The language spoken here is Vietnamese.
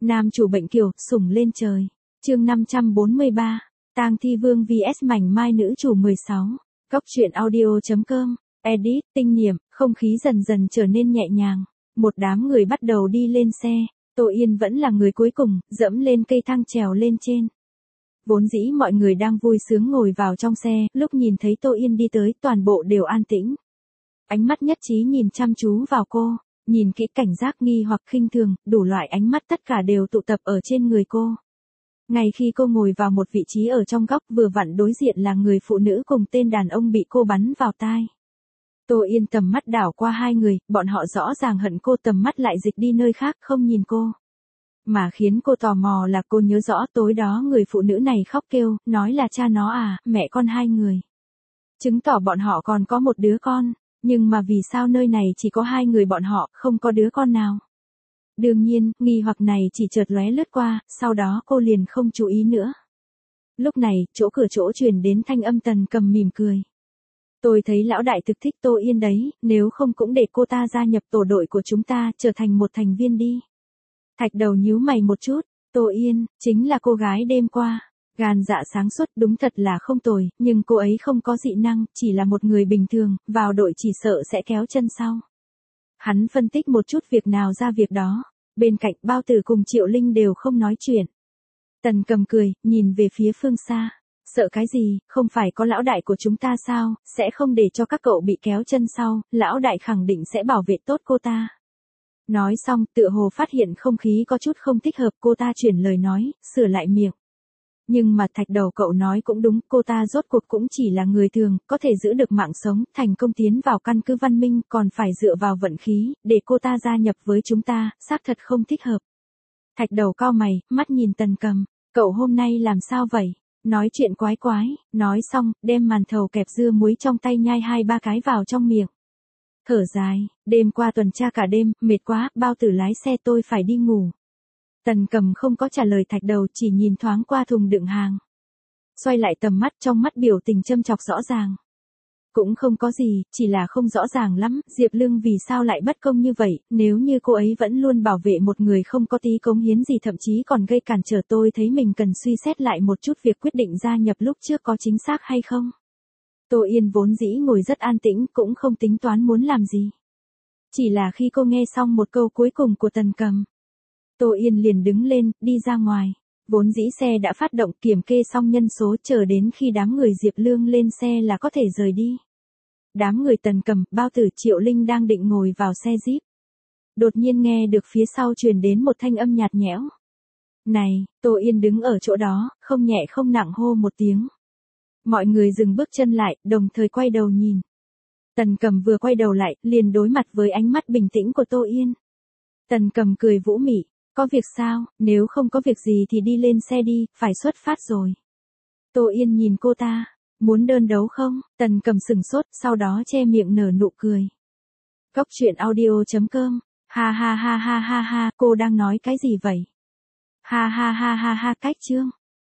Nam chủ bệnh kiều, sủng lên trời. Chương 543. Tang Thi Vương vs Mảnh Mai nữ chủ 16. Cóc truyện audio.com. Edit, tinh niệm, không khí dần dần trở nên nhẹ nhàng. Một đám người bắt đầu đi lên xe. Tô Yên vẫn là người cuối cùng, dẫm lên cây thang trèo lên trên. Vốn dĩ mọi người đang vui sướng ngồi vào trong xe, lúc nhìn thấy Tô Yên đi tới, toàn bộ đều an tĩnh. Ánh mắt nhất trí nhìn chăm chú vào cô, nhìn kỹ cảnh giác nghi hoặc khinh thường, đủ loại ánh mắt tất cả đều tụ tập ở trên người cô. Ngay khi cô ngồi vào một vị trí ở trong góc, vừa vặn đối diện là người phụ nữ cùng tên đàn ông bị cô bắn vào tai. Tô Yên tầm mắt đảo qua hai người, bọn họ rõ ràng hận cô, tầm mắt lại dịch đi nơi khác không nhìn cô. Mà khiến cô tò mò là cô nhớ rõ tối đó người phụ nữ này khóc kêu, nói là cha nó à, mẹ con hai người. Chứng tỏ bọn họ còn có một đứa con, nhưng mà vì sao nơi này chỉ có hai người bọn họ, không có đứa con nào. Đương nhiên, nghi hoặc này chỉ chợt lóe lướt qua, sau đó cô liền không chú ý nữa. Lúc này, chỗ cửa chỗ truyền đến thanh âm Tần Cầm mỉm cười. Tôi thấy lão đại thực thích Tô Yên đấy, nếu không cũng để cô ta gia nhập tổ đội của chúng ta, trở thành một thành viên đi. Thạch Đầu nhíu mày một chút, Tô Yên, chính là cô gái đêm qua. Gan dạ sáng suốt, đúng thật là không tồi, nhưng cô ấy không có dị năng, chỉ là một người bình thường, vào đội chỉ sợ sẽ kéo chân sau. Hắn phân tích một chút việc nào ra việc đó, bên cạnh Bao Tử cùng Triệu Linh đều không nói chuyện. Tần Cầm cười, nhìn về phía phương xa. Sợ cái gì, không phải có lão đại của chúng ta sao, sẽ không để cho các cậu bị kéo chân sau, lão đại khẳng định sẽ bảo vệ tốt cô ta. Nói xong, tựa hồ phát hiện không khí có chút không thích hợp, cô ta chuyển lời nói, sửa lại miệng. Nhưng mà Thạch Đầu cậu nói cũng đúng, cô ta rốt cuộc cũng chỉ là người thường, có thể giữ được mạng sống, thành công tiến vào căn cứ văn minh, còn phải dựa vào vận khí, để cô ta gia nhập với chúng ta, xác thật không thích hợp. Thạch Đầu cau mày, mắt nhìn Tần Cầm, cậu hôm nay làm sao vậy? Nói chuyện quái quái, nói xong, đem màn thầu kẹp dưa muối trong tay nhai 2-3 cái vào trong miệng. Thở dài, đêm qua tuần tra cả đêm, mệt quá, Bao Tử lái xe tôi phải đi ngủ. Tần Cầm không có trả lời Thạch Đầu, chỉ nhìn thoáng qua thùng đựng hàng. Xoay lại tầm mắt, trong mắt biểu tình châm chọc rõ ràng. Cũng không có gì, chỉ là không rõ ràng lắm, Diệp Lương vì sao lại bất công như vậy, nếu như cô ấy vẫn luôn bảo vệ một người không có tí cống hiến gì, thậm chí còn gây cản trở, tôi thấy mình cần suy xét lại một chút việc quyết định gia nhập lúc trước có chính xác hay không. Tô Yên vốn dĩ ngồi rất an tĩnh, cũng không tính toán muốn làm gì. Chỉ là khi cô nghe xong một câu cuối cùng của Tần Cầm, Tô Yên liền đứng lên, đi ra ngoài. Vốn dĩ xe đã phát động, kiểm kê xong nhân số, chờ đến khi đám người Diệp Lương lên xe là có thể rời đi. Đám người Tần Cầm, Bao Tử, Triệu Linh đang định ngồi vào xe Jeep. Đột nhiên nghe được phía sau truyền đến một thanh âm nhạt nhẽo. Này, Tô Yên đứng ở chỗ đó, không nhẹ không nặng hô một tiếng. Mọi người dừng bước chân lại, đồng thời quay đầu nhìn. Tần Cầm vừa quay đầu lại, liền đối mặt với ánh mắt bình tĩnh của Tô Yên. Tần Cầm cười vũ mị, có việc sao, nếu không có việc gì thì đi lên xe đi, phải xuất phát rồi. Tô Yên nhìn cô ta, muốn đơn đấu không? Tần Cầm sừng sốt, sau đó che miệng nở nụ cười. Cóc truyện audio.com, ha ha ha ha ha ha, cô đang nói cái gì vậy? Ha ha ha ha ha, cách chương.